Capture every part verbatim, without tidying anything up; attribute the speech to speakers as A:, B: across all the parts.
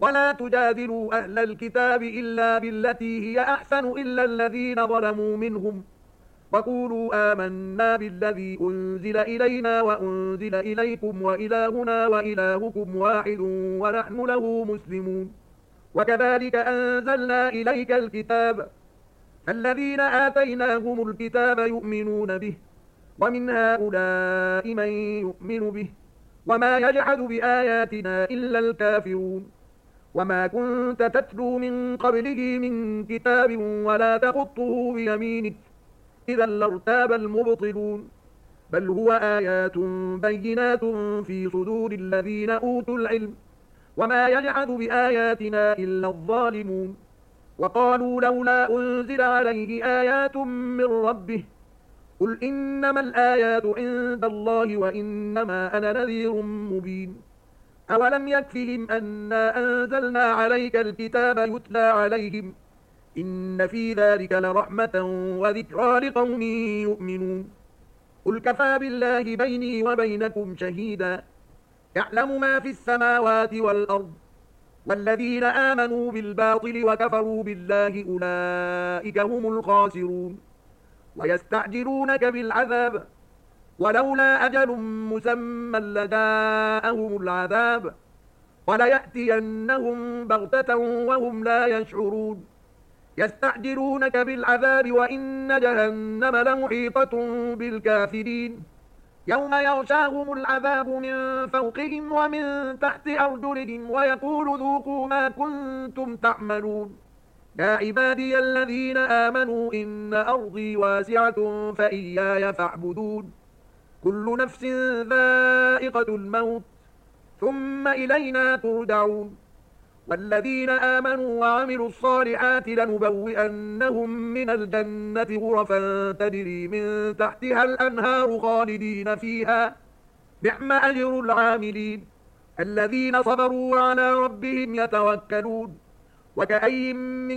A: ولا تجادلوا أهل الكتاب إلا بالتي هي أحسن إلا الذين ظلموا منهم وقولوا آمنا بالذي أنزل إلينا وأنزل إليكم وإلهنا وإلهكم واحد ونحن له مسلمون وكذلك أنزلنا إليك الكتاب الذين آتيناهم الكتاب يؤمنون به ومن هؤلاء من يؤمن به وما يجحد بآياتنا إلا الكافرون وما كنت تتلو من قبله من كتاب ولا تخطه بيمينك إذا لارتاب المبطلون بل هو آيات بينات في صدور الذين أوتوا العلم وما يجحد بآياتنا إلا الظالمون وقالوا لولا أنزل عليه آيات من ربه قل إنما الآيات عند الله وإنما أنا نذير مبين أولم يكفهم أنا أنزلنا عليك الكتاب يتلى عليهم إن في ذلك لرحمة وذكرى لقوم يؤمنون قل كفى بالله بيني وبينكم شهيدا يعلم ما في السماوات والأرض والذين آمنوا بالباطل وكفروا بالله أولئك هم الخاسرون ويستعجلونك بالعذاب ولولا أجل مسمى لجاءهم العذاب وليأتينهم بغتة وهم لا يشعرون يستعجلونك بالعذاب وإن جهنم لمحيطة بالكافرين يوم يغشاهم العذاب من فوقهم ومن تحت أرجلهم ويقول ذوقوا ما كنتم تعملون يا عبادي الذين آمنوا إن أرضي واسعة فإياي فاعبدون كل نفس ذائقة الموت ثم إلينا ترجعون والذين آمنوا وعملوا الصالحات لنبوئنهم من الجنة غرفا تجري من تحتها الأنهار خالدين فيها نعم أجر العاملين الذين صبروا وعلى ربهم يتوكلون وكأي من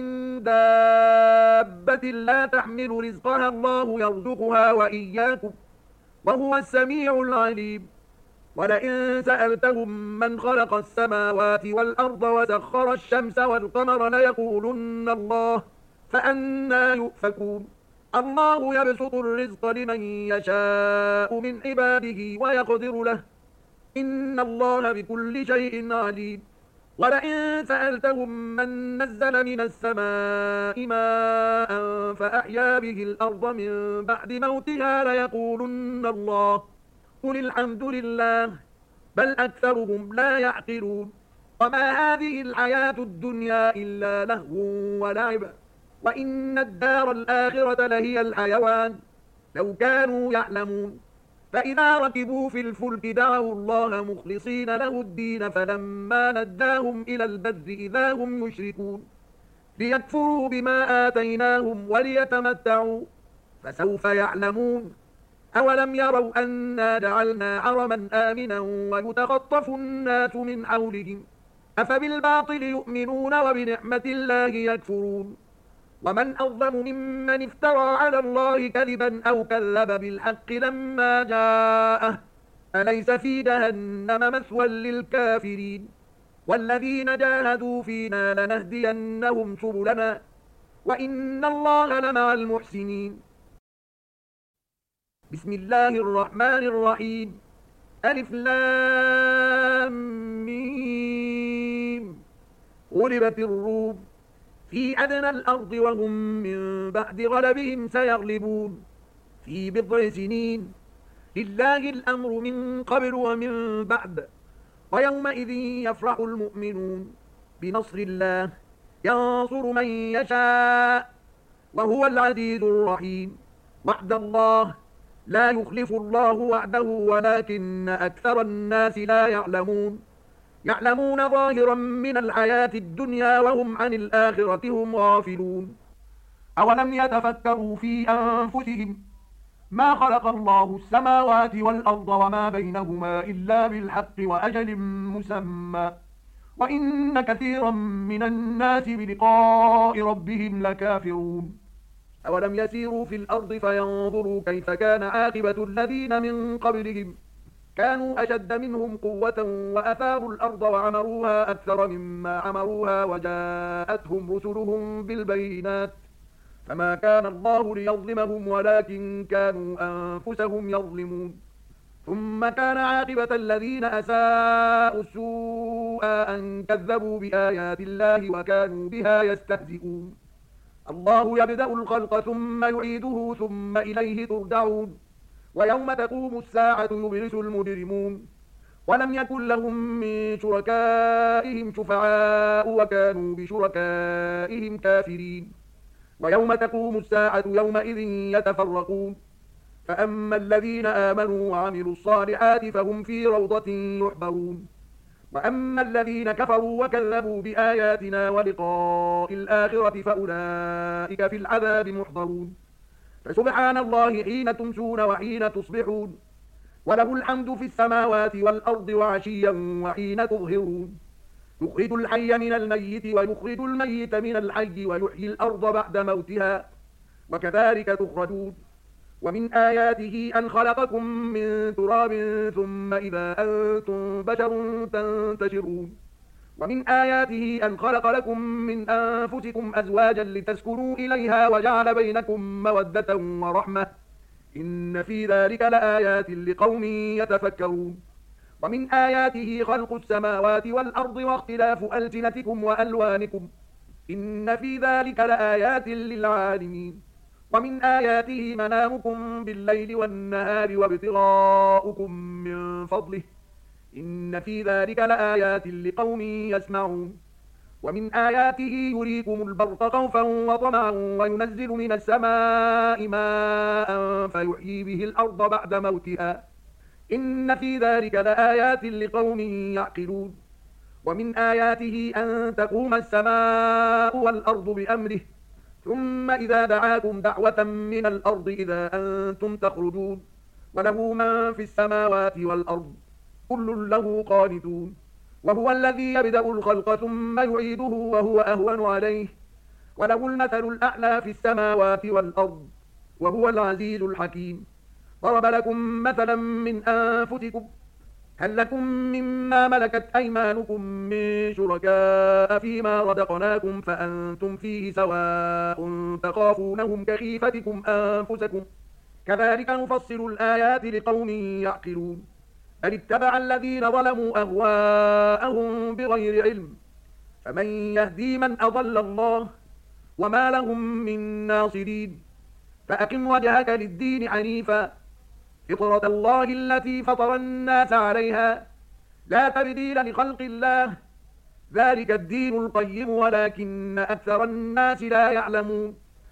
A: دابة لا تحمل رزقها الله يرزقها وإياكم وهو السميع العليم ولئن سألتهم من خلق السماوات والأرض وسخر الشمس والقمر ليقولن الله فأنى يؤفكون الله يبسط الرزق لمن يشاء من عباده ويقدر له إن الله بكل شيء عليم ولئن سألتهم من نزل من السماء ماء فأحيا به الأرض من بعد موتها ليقولن الله قل الحمد لله بل أكثرهم لا يعقلون وما هذه الحياة الدنيا إلا لهو ولعب وإن الدار الآخرة لهي الحيوان لو كانوا يعلمون فإذا ركبوا في الفلك دعوا الله مخلصين له الدين فلما نجاهم إلى البر إذا هم يشركون ليكفروا بما آتيناهم وليتمتعوا فسوف يعلمون أولم يروا أنا جعلنا حرما آمنا ويتخطف الناس من حولهم أفبالباطل يؤمنون وبنعمة الله يكفرون ومن أظلم ممن افترى على الله كذبا أو كذب بالحق لما جاءه أليس في جهنم مثوى للكافرين والذين جاهدوا فينا لنهدينهم سبلنا وإن الله لمع المحسنين بسم الله الرحمن الرحيم ألف لام ميم غلبت الروم في أدنى الأرض وهم من بعد غلبهم سيغلبون في بضع سنين لله الأمر من قبل ومن بعد ويومئذ يفرح المؤمنون بنصر الله ينصر من يشاء وهو العزيز الرحيم وعد الله لا يخلف الله وعده ولكن أكثر الناس لا يعلمون يعلمون ظاهرا من الحياة الدنيا وهم عن الآخرة هم غافلون أولم يتفكروا في أنفسهم ما خلق الله السماوات والأرض وما بينهما إلا بالحق وأجل مسمى وإن كثيرا من الناس بلقاء ربهم لكافرون أولم يسيروا في الأرض فينظروا كيف كان عاقبة الذين من قبلهم كانوا أشد منهم قوة وأثاروا الأرض وعمروها أكثر مما عمروها وجاءتهم رسلهم بالبينات فما كان الله ليظلمهم ولكن كانوا أنفسهم يظلمون ثم كان عاقبة الذين أساءوا السوء أن كذبوا بآيات الله وكانوا بها يستهزئون الله يبدأ الخلق ثم يعيده ثم إليه ترجعون ويوم تقوم الساعة يبرس المجرمون ولم يكن لهم من شركائهم شفعاء وكانوا بشركائهم كافرين ويوم تقوم الساعة يومئذ يتفرقون فأما الذين آمنوا وعملوا الصالحات فهم في روضة يحبرون وأما الذين كفروا وكذبوا بآياتنا ولقاء الآخرة فأولئك في العذاب محضرون فسبحان الله حين تمسون وحين تصبحون وله الحمد في السماوات والأرض وعشيا وحين تظهرون يخرج الحي من الميت ويخرج الميت من الحي ويحيي الأرض بعد موتها وكذلك تخرجون ومن آياته أن خلقكم من تراب ثم إذا أنتم بشر تنتشرون ومن آياته أن خلق لكم من أنفسكم أزواجا لتسكنوا إليها وجعل بينكم مودة ورحمة إن في ذلك لآيات لقوم يتفكرون ومن آياته خلق السماوات والأرض واختلاف ألسنتكم وألوانكم إن في ذلك لآيات للعالمين ومن آياته منامكم بالليل والنهار وابتغاؤكم من فضله إن في ذلك لآيات لقوم يسمعون ومن آياته يريكم البرق خوفا وطمعا وينزل من السماء ماء فيحيي به الأرض بعد موتها إن في ذلك لآيات لقوم يعقلون ومن آياته أن تقوم السماء والأرض بأمره ثم إذا دعاكم دعوة من الأرض إذا أنتم تخرجون وله من في السماوات والأرض كل له قانتون وهو الذي يبدأ الخلق ثم يعيده وهو أهون عليه وله المثل الأعلى في السماوات والأرض وهو العزيز الحكيم ضرب لكم مثلا من أنفسكم هل لكم مما ملكت أيمانكم من شركاء فيما رزقناكم فأنتم فيه سواء تخافونهم كخيفتكم أنفسكم كذلك نفصل الآيات لقوم يعقلون بل اتبع الذين ظلموا أهواءهم بغير علم فمن يهدي من أضل الله وما لهم من ناصرين فأقم وجهك للدين حنيفا فطرة الله التي فطر الناس عليها لا تبديل لخلق الله ذلك الدين القيم ولكن أكثر الناس لا يعلمون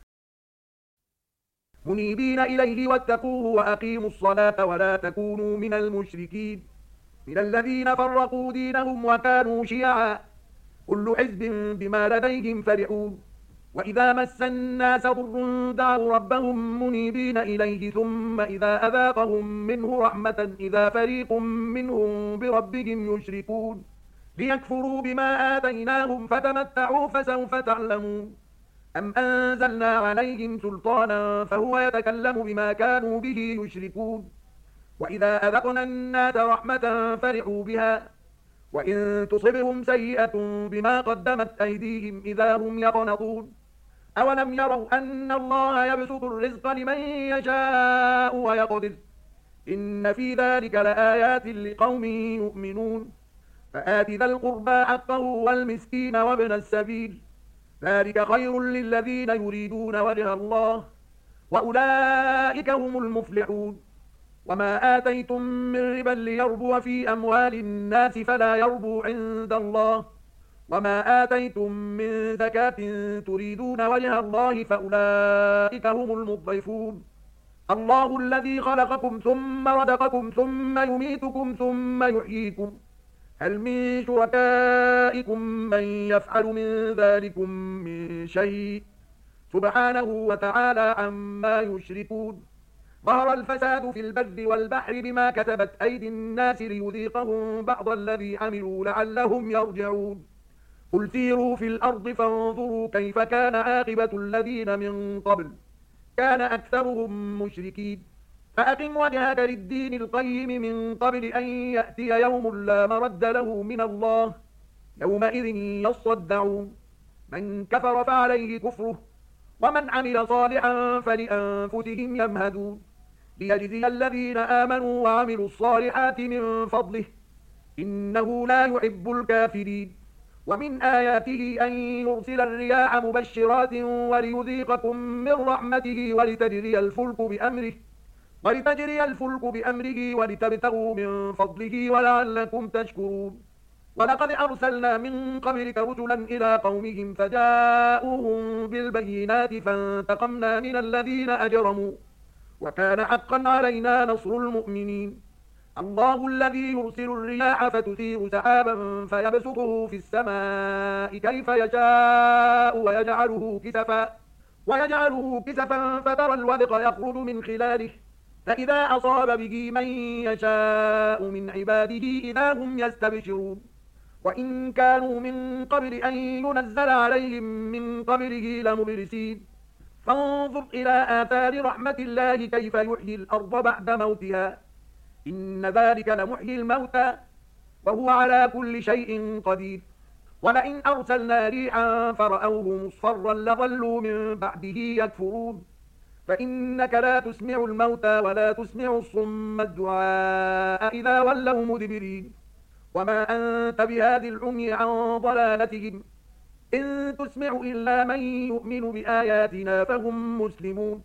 A: منيبين إليه واتقوه وأقيموا الصلاة ولا تكونوا من المشركين من الذين فرقوا دينهم وكانوا شيعا كل حزب بما لديهم فرحون وإذا مس الناس ضر دعوا ربهم منيبين إليه ثم إذا أذاقهم منه رحمة إذا فريق منهم بربهم يشركون ليكفروا بما آتيناهم فتمتعوا فسوف تعلمون أم أنزلنا عليهم سلطانا فهو يتكلم بما كانوا به يشركون وإذا أذقنا الناس رحمة فرحوا بها وإن تصبهم سيئة بما قدمت أيديهم إذا هم يقنطون أولم يروا أن الله يبسط الرزق لمن يشاء ويقدر إن في ذلك لآيات لقوم يؤمنون فآت ذا القربى حقه والمسكين وابن السبيل ذلك خير للذين يريدون وجه الله وأولئك هم المفلحون وما آتيتم من ربا ليربو في أموال الناس فلا يربو عند الله وما آتيتم من زكاة تريدون وجه الله فأولئك هم المضعفون الله الذي خلقكم ثم رزقكم ثم يميتكم ثم يحييكم هل من شركائكم من يفعل من ذلكم من شيء سبحانه وتعالى عما يشركون ظهر الفساد في البر والبحر بما كتبت أيدي الناس ليذيقهم بعض الذي عملوا لعلهم يرجعون قل سيروا في الأرض فانظروا كيف كان عاقبة الذين من قبل كان أكثرهم مشركين فأقم وجهك للدين القيم من قبل أن يأتي يوم لا مرد له من الله يومئذ يصدعون من كفر فعليه كفره ومن عمل صالحا فلأنفسهم يمهدون ليجزي الذين آمنوا وعملوا الصالحات من فضله إنه لا يحب الكافرين ومن آياته أن يرسل الرياح مبشرات وليذيقكم من رحمته ولتجري الفلك بأمره ولتجري الفلك بأمره ولتبتغوا من فضله ولعلكم تشكرون ولقد أرسلنا من قبلك رسلا إلى قومهم فجاءوهم بالبينات فانتقمنا من الذين أجرموا وكان حقا علينا نصر المؤمنين الله الذي يرسل الرياح فتثير سحابا فيبسطه في السماء كيف يشاء ويجعله كسفا ويجعله كسفا فترى الودق يخرج من خلاله فإذا أصاب به من يشاء من عباده إذا هم يستبشرون وإن كانوا من قبل أن ينزل عليهم من قبله لمبلسين فانظر إلى آثار رحمة الله كيف يحيي الأرض بعد موتها إن ذلك لمحيي الموتى وهو على كل شيء قدير ولئن أرسلنا ريحا فرأوه مصفرا لظلوا من بعده يكفرون فإنك لا تسمع الموتى ولا تسمع الصم الدعاء إذا ولوا مدبرين وما أنت بهذه العمي عن ضلالتهم إن تسمع إلا من يؤمن بآياتنا فهم مسلمون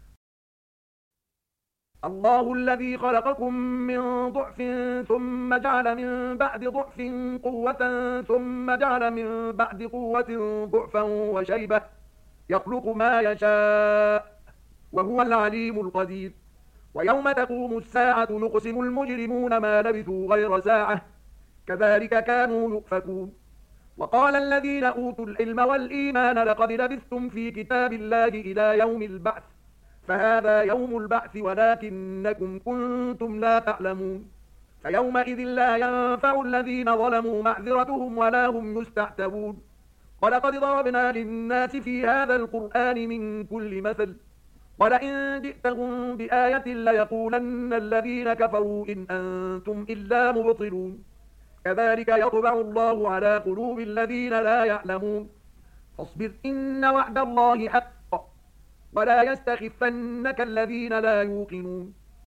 A: الله الذي خلقكم من ضعف ثم جعل من بعد ضعف قوة ثم جعل من بعد قوة ضعفا وشيبة يخلق ما يشاء وهو العليم القدير ويوم تقوم الساعة يقسم المجرمون ما لبثوا غير ساعة كذلك كانوا يؤفكون وقال الذين أوتوا العلم والإيمان لقد لبثتم في كتاب الله إلى يوم البعث فهذا يوم البعث ولكنكم كنتم لا تعلمون فيومئذ لا ينفع الذين ظلموا معذرتهم ولا هم يستعتبون ولقد ضربنا للناس في هذا القرآن من كل مثل ولئن جئتهم بآية ليقولن الذين كفروا إن أنتم إلا مبطلون كذلك يطبع الله على قلوب الذين لا يعلمون فاصبر إن وعد الله حق ولا يستخفنك الذين لا يوقنون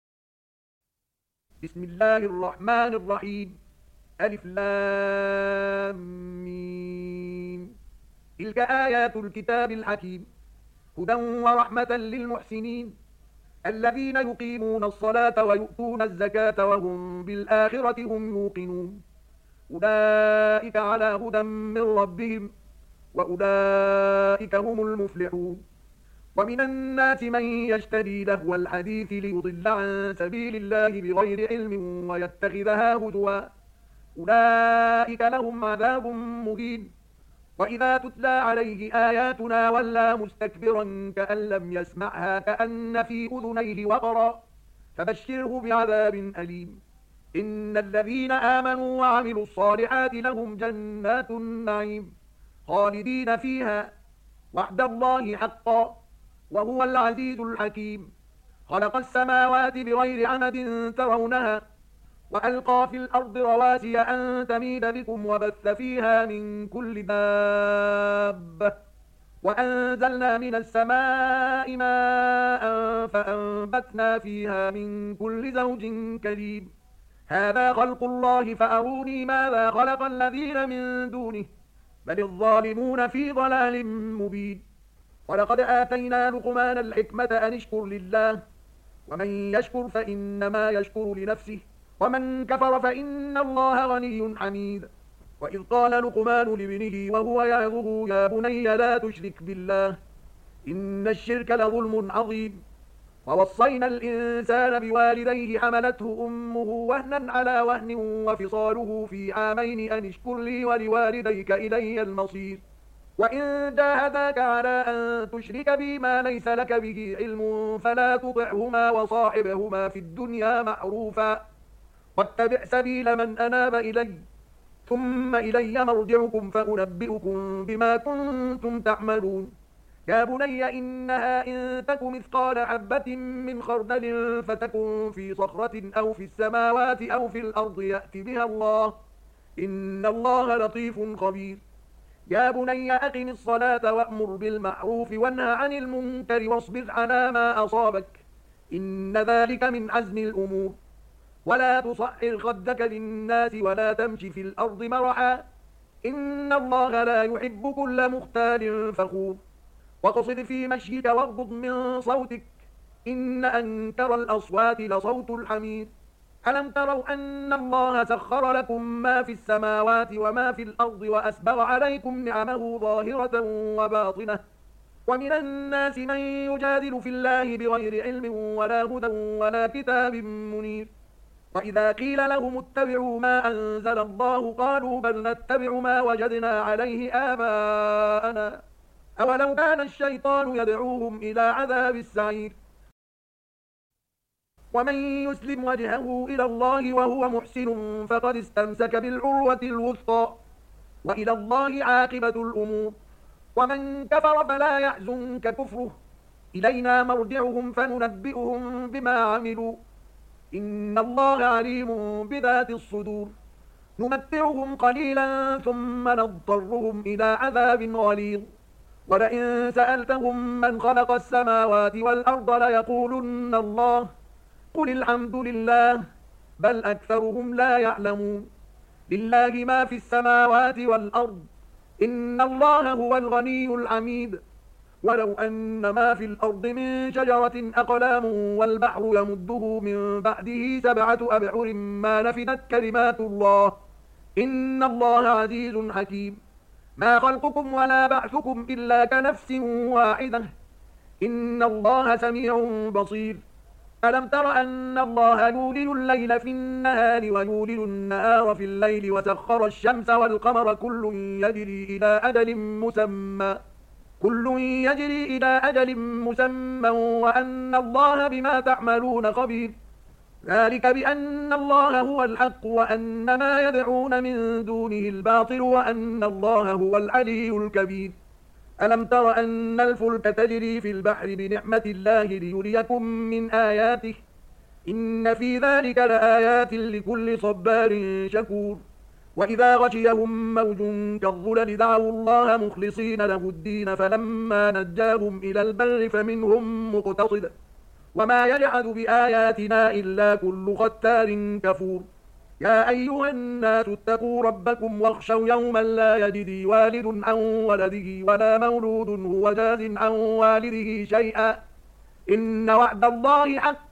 A: بسم الله الرحمن الرحيم ألف لام ميم تلك آيات الكتاب الحكيم هدى ورحمة للمحسنين الذين يقيمون الصلاة ويؤتون الزكاة وهم بالآخرة هم يوقنون أولئك على هدى من ربهم وأولئك هم المفلحون ومن الناس من يشتري لهو الحديث ليضل عن سبيل الله بغير علم ويتخذها هزوا أولئك لهم عذاب مهين وإذا تتلى عليه آياتنا ولى مستكبرا كأن لم يسمعها كأن في أذنيه وقرا فبشره بعذاب أليم إن الذين آمنوا وعملوا الصالحات لهم جنات النعيم خالدين فيها وعد الله حقا وهو العزيز الحكيم خلق السماوات بغير عمد ترونها وألقى في الأرض رواسي أن تميد بكم وبث فيها من كل دابة وأنزلنا من السماء ماء فأنبتنا فيها من كل زوج كريم هذا خلق الله فأروني ماذا خلق الذين من دونه بل الظالمون في ضلال مبين ولقد آتينا لقمان الحكمة أن اشكر لله ومن يشكر فإنما يشكر لنفسه ومن كفر فإن الله غني حميد وإذ قال لقمان لابنه وهو يعظه يا بني لا تشرك بالله إن الشرك لظلم عظيم ووصينا الإنسان بوالديه حملته أمه وهنا على وهن وفصاله في عامين أن اشكر لي ولوالديك إلي المصير وإن جاهداك على أن تشرك بي ما ليس لك به علم فلا تطعهما وصاحبهما في الدنيا معروفا واتبع سبيل من أناب إلي ثم إلي مرجعكم فأنبئكم بما كنتم تعملون يا بني إنها إن تك مثقال حبة من خردل فتكن في صخرة أو في السماوات أو في الأرض يأت بها الله إن الله لطيف خبير يا بني أقم الصلاة وأمر بالمعروف وانهى عن المنكر واصبر على ما أصابك إن ذلك من عزم الأمور ولا تصعر خدك للناس ولا تمش في الأرض مرحا إن الله لا يحب كل مختال فخور واقصد في مشيك واغضض من صوتك إن أنكر الأصوات لصوت الحمير ألم تروا أن الله سخر لكم ما في السماوات وما في الأرض وأسبغ عليكم نعمه ظاهرة وباطنة ومن الناس من يجادل في الله بغير علم ولا هدى ولا كتاب منير وإذا قيل لهم اتبعوا ما أنزل الله قالوا بل نتبع ما وجدنا عليه آباءنا أولو كان الشيطان يدعوهم إلى عذاب السعير ومن يسلم وجهه إلى الله وهو محسن فقد استمسك بالعروة الوثقى وإلى الله عاقبة الأمور ومن كفر فلا يحزنك كفره إلينا مرجعهم فننبئهم بما عملوا إن الله عليم بذات الصدور نمتعهم قليلا ثم نضطرهم إلى عذاب غليظ ولئن سألتهم من خلق السماوات والأرض ليقولن الله قل الحمد لله بل أكثرهم لا يعلمون لله ما في السماوات والأرض إن الله هو الغني الحميد ولو أن ما في الأرض من شجرة أقلام والبحر يمده من بعده سبعة أبحر ما نفدت كلمات الله إن الله عزيز حكيم ما خلقكم ولا بعثكم إلا كنفس واحدة إن الله سميع بصير ألم تر أن الله يولد الليل في النهار ويولد النهار في الليل وسخر الشمس والقمر كل يجري إلى أجل مسمى كل يجري إلى أجل مسمى وأن الله بما تعملون خبير ذلك بأن الله هو الحق وأن ما يدعون من دونه الباطل وأن الله هو العلي الكبير ألم تر أن الفلك تجري في البحر بنعمة الله ليريكم من آياته إن في ذلك لآيات لكل صبار شكور وإذا غشيهم موج كالظلل دعوا الله مخلصين له الدين فلما نجاهم إلى البر فمنهم مقتصد وما يجحد بآياتنا إلا كل ختار كفور يا أيها الناس اتقوا ربكم واخشوا يوما لا يجزي والد عن ولده ولا مولود هو جاز عن والده شيئا إن وعد الله حق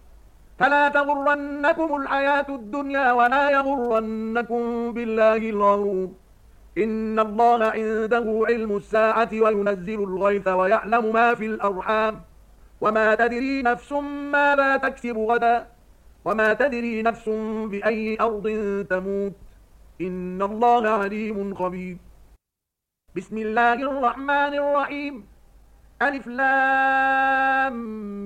A: فلا تغرنكم الحياة الدنيا ولا يغرنكم بالله الغرور إن الله عنده علم الساعة وينزل الغيث ويعلم ما في الأرحام وما تدري نفس ماذا تكسب غدا وما تدري نفس بأي أرض تموت إن الله عليم خبير بسم الله الرحمن الرحيم ألف لام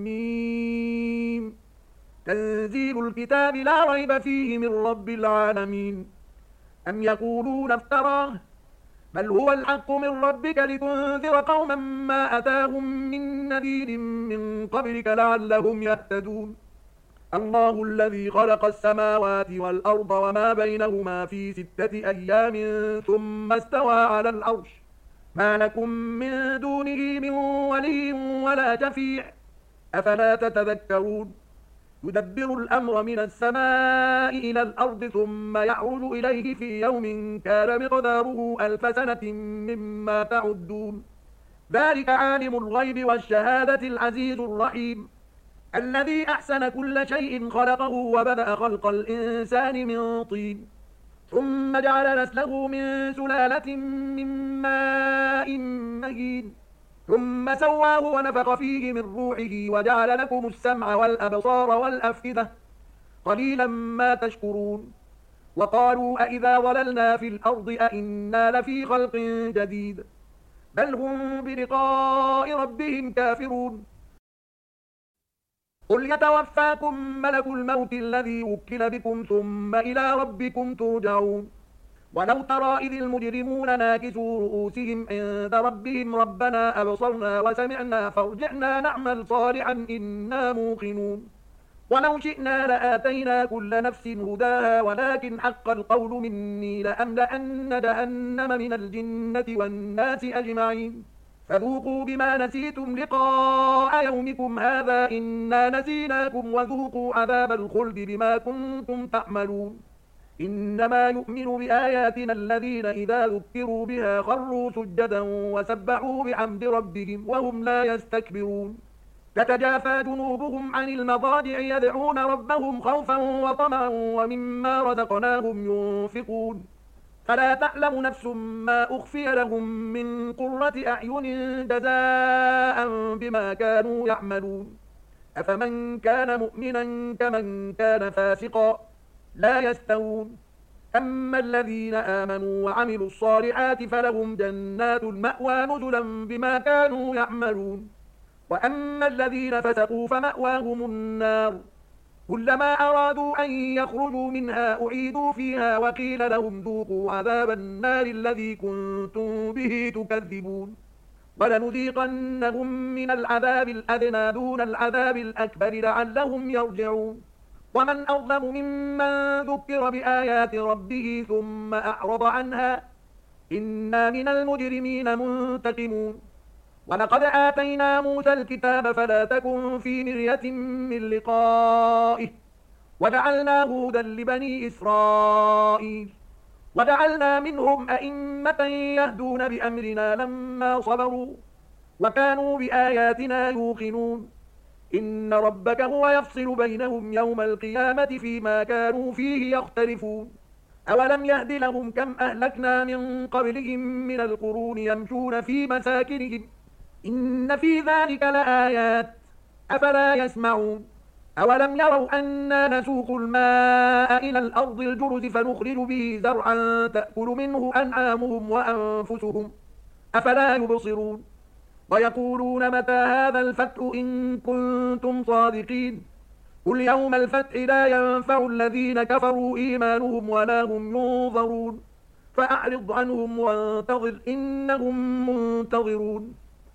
A: ميم تنزيل الكتاب لا ريب فيه من رب العالمين أم يقولون افتراه بل هو الحق من ربك لتنذر قوما ما أتاهم من نذير من قبلك لعلهم يهتدون الله الذي خلق السماوات والأرض وما بينهما في ستة أيام ثم استوى على العرش ما لكم من دونه من ولي ولا شفيع أفلا تتذكرون يدبر الأمر من السماء إلى الأرض ثم يعرج إليه في يوم كان مقداره ألف سنة مما تعدون ذلك عالم الغيب والشهادة العزيز الرحيم الذي أحسن كل شيء خلقه وبدأ خلق الإنسان من طين ثم جعل نسله من سلالة من ماء مهين ثم سواه ونفخ فيه من روحه وجعل لكم السمع والأبصار والأفئدة قليلا ما تشكرون وقالوا أئذا ضللنا في الأرض أئنا لفي خلق جديد بل هم بلقاء ربهم كافرون قل يتوفاكم ملك الموت الذي وكل بكم ثم إلى ربكم ترجعون ولو ترى إذ المجرمون ناكسوا رؤوسهم عند ربهم ربنا أبصرنا وسمعنا فارجعنا نعمل صالحا إنا موقنون ولو شئنا لآتينا كل نفس هداها ولكن حق القول مني لأملأن جهنم من الجنة والناس أجمعين فذوقوا بما نسيتم لقاء يومكم هذا إنا نسيناكم وذوقوا عذاب الخلد بما كنتم تعملون إنما يؤمن بآياتنا الذين إذا ذكروا بها خروا سجدا وسبحوا بحمد ربهم وهم لا يستكبرون تتجافى جنوبهم عن المضاجع يدعون ربهم خوفا وطمعا ومما رزقناهم ينفقون فلا تعلم نفس ما أخفي لهم من قرة أعين جزاء بما كانوا يعملون أفمن كان مؤمنا كمن كان فاسقا لا يستوون أما الذين آمنوا وعملوا الصالحات فلهم جنات المأوى نزلا بما كانوا يعملون وأما الذين فسقوا فمأواهم النار كلما أرادوا أن يخرجوا منها أعيدوا فيها وقيل لهم ذوقوا عذاب النار الذي كنتم به تكذبون ولنذيقنهم من العذاب الأدنى دون العذاب الأكبر لعلهم يرجعون ومن أظلم ممن ذكر بآيات ربه ثم أعرض عنها إنا من المجرمين منتقمون ولقد آتينا موسى الكتاب فلا تكن في مرية من لقائه وجعلناه هدى لبني إسرائيل وجعلنا منهم أئمة يهدون بأمرنا لما صبروا وكانوا بآياتنا يوقنون إن ربك هو يفصل بينهم يوم القيامة فيما كانوا فيه يختلفون أولم يهد لهم كم أهلكنا من قبلهم من القرون يمشون في مساكنهم إن في ذلك لآيات أفلا يسمعون أولم يروا أنا نسوق الماء إلى الأرض الجرز فنخرج به زرعا تأكل منه أنعامهم وأنفسهم أفلا يبصرون ويقولون متى هذا الفتح إن كنتم صادقين قل يوم الفتح لا ينفع الذين كفروا إيمانهم ولا هم ينظرون فأعرض عنهم وانتظر إنهم منتظرون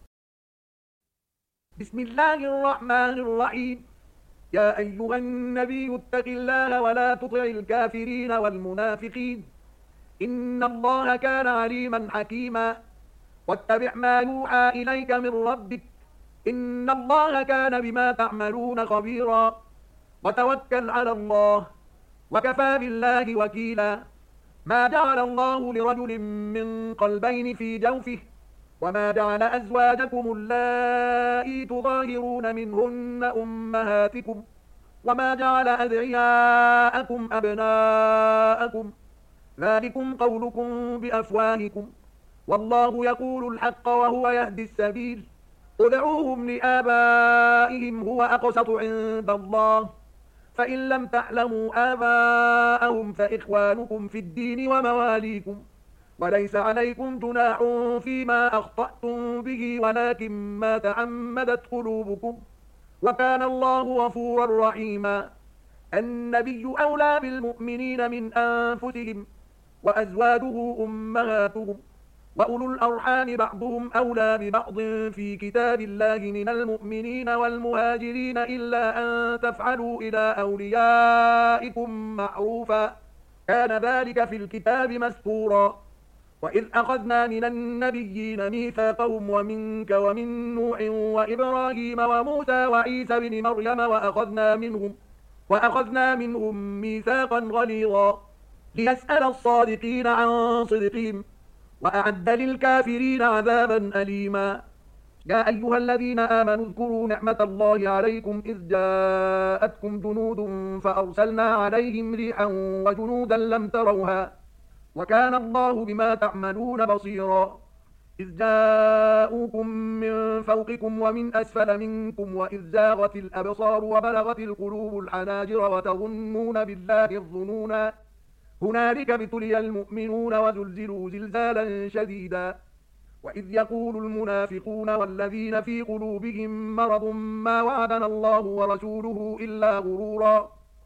A: بسم الله الرحمن الرحيم يا أيها النبي اتق الله ولا تطع الكافرين والمنافقين إن الله كان عليما حكيما واتبع ما يوحى إليك من ربك إن الله كان بما تعملون خبيرا وتوكل على الله وكفى بالله وكيلا ما جعل الله لرجل من قلبين في جوفه وما جعل أزواجكم اللائي تظاهرون منهن أمهاتكم وما جعل أدعياءكم أبناءكم ذلكم قولكم بأفواهكم والله يقول الحق وهو يهدي السبيل ادعوهم لآبائهم هو أقسط عند الله فإن لم تعلموا آباءهم فإخوانكم في الدين ومواليكم وليس عليكم جناح فيما أخطأتم به ولكن ما تعمدت قلوبكم وكان الله غفورا رحيما النبي أولى بالمؤمنين من أنفسهم وأزواجه أمهاتهم وأولو الأرحام بعضهم أولى ببعض في كتاب الله من المؤمنين والمهاجرين إلا أن تفعلوا إلى أوليائكم معروفا كان ذلك في الكتاب مسطورا وإذ أخذنا من النبيين ميثاقهم ومنك ومن نوح وإبراهيم وموسى وعيسى بن مريم وأخذنا منهم وأخذنا منهم ميثاقا غليظا ليسأل الصادقين عن صدقهم وأعد للكافرين عذابا أليما يا أيها الذين آمنوا اذكروا نعمة الله عليكم إذ جاءتكم جنود فأرسلنا عليهم ريحا وجنودا لم تروها وكان الله بما تعملون بصيرا إذ جاءوكم من فوقكم ومن أسفل منكم وإذ زاغت الأبصار وبلغت القلوب الحناجر وتظنون بالله الظنونا هنالك ابتلي المؤمنون وزلزلوا زلزالا شديدا وإذ يقول المنافقون والذين في قلوبهم مرض ما وعدنا الله ورسوله إلا غرورا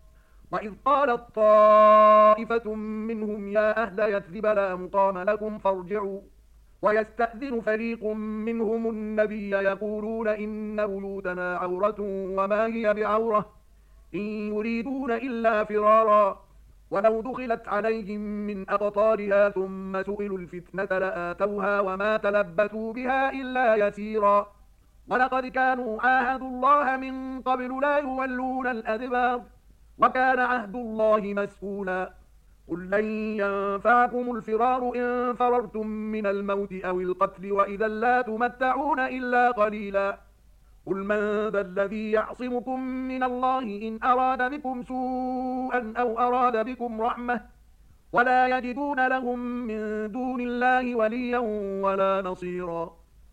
A: وإذ قالت طائفة منهم يا أهل يثرب لا مقام لكم فارجعوا ويستأذن فريق منهم النبي يقولون إن بيوتنا عورة وما هي بعورة إن يريدون إلا فرارا ولو دخلت عليهم من أقطارها ثم سئلوا الفتنة لآتوها وما تلبثوا بها إلا يسيرا ولقد كانوا عاهدوا الله من قبل لا يولون الأدبار وكان عهد الله مسؤولا قل لن ينفعكم الفرار إن فررتم من الموت أو القتل وإذا لا تمتعون إلا قليلا قل من ذا الذي يعصمكم من الله إن أراد بكم سوءا أو أراد بكم رحمة ولا يجدون لهم من دون الله وليا ولا نصيرا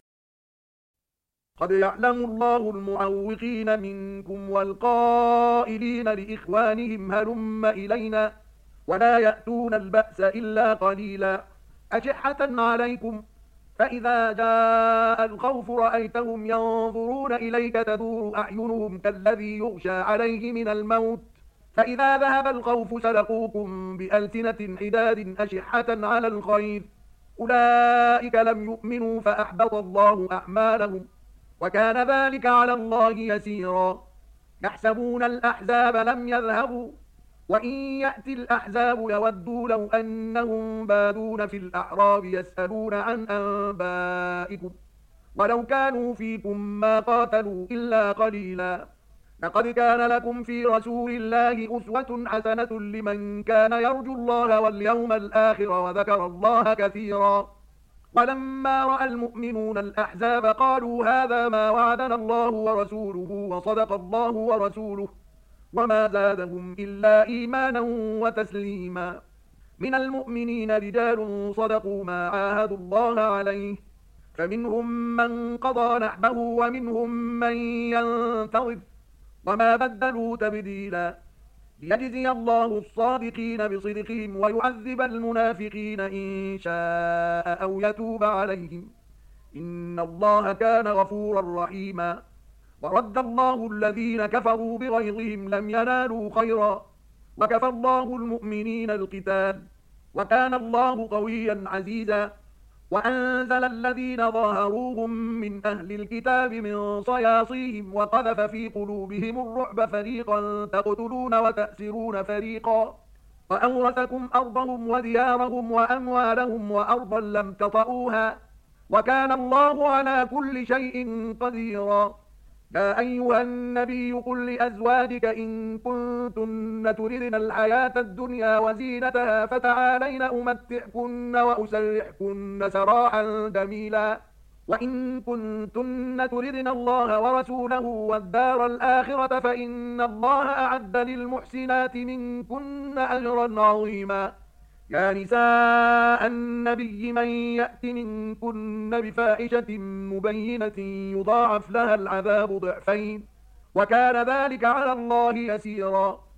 A: قد يعلم الله المعوقين منكم والقائلين لإخوانهم هلم إلينا ولا يأتون البأس إلا قليلا أشحة عليكم فإذا جاء الخوف رأيتهم ينظرون إليك تدور أعينهم كالذي يغشى عليه من الموت فإذا ذهب الخوف سلقوكم بألسنة حداد أشحة على الخير أولئك لم يؤمنوا فأحبط الله أعمالهم وكان ذلك على الله يسيرا يحسبون الأحزاب لم يذهبوا وإن يأتي الأحزاب يودوا لو أنهم بادون في الأعراب يسألون عن أنبائكم ولو كانوا فيكم ما قاتلوا إلا قليلا لقد كان لكم في رسول الله أسوة حسنة لمن كان يرجو الله واليوم الآخر وذكر الله كثيرا ولما رأى المؤمنون الأحزاب قالوا هذا ما وعدنا الله ورسوله وصدق الله ورسوله وما زادهم إلا إيمانا وتسليما من المؤمنين رجال صدقوا ما عاهدوا الله عليه فمنهم من قضى نحبه ومنهم من ينتظر وما بدلوا تبديلا ليجزي الله الصادقين بصدقهم ويعذب المنافقين إن شاء أو يتوب عليهم إن الله كان غفورا رحيما ورد الله الذين كفروا بغيظهم لم ينالوا خيرا وكفى الله المؤمنين القتال وكان الله قويا عزيزا وأنزل الذين ظاهروهم من أهل الكتاب من صياصيهم وقذف في قلوبهم الرعب فريقا تقتلون وتأسرون فريقا وأورثكم أرضهم وديارهم وأموالهم وأرضا لم تطئوها وكان الله على كل شيء قديرا يا أيها النبي قل لأزواجك إن كنتن تردن الحياة الدنيا وزينتها فتعالين أمتعكن وأسرحكن سراحا جميلا وإن كنتن تردن الله ورسوله والدار الآخرة فإن الله أعد للمحسنات منكن أجرا عظيما يا نساء النبي من يأت منكن بفاحشة مبينة يضاعف لها العذاب ضعفين وكان ذلك على الله يسيرا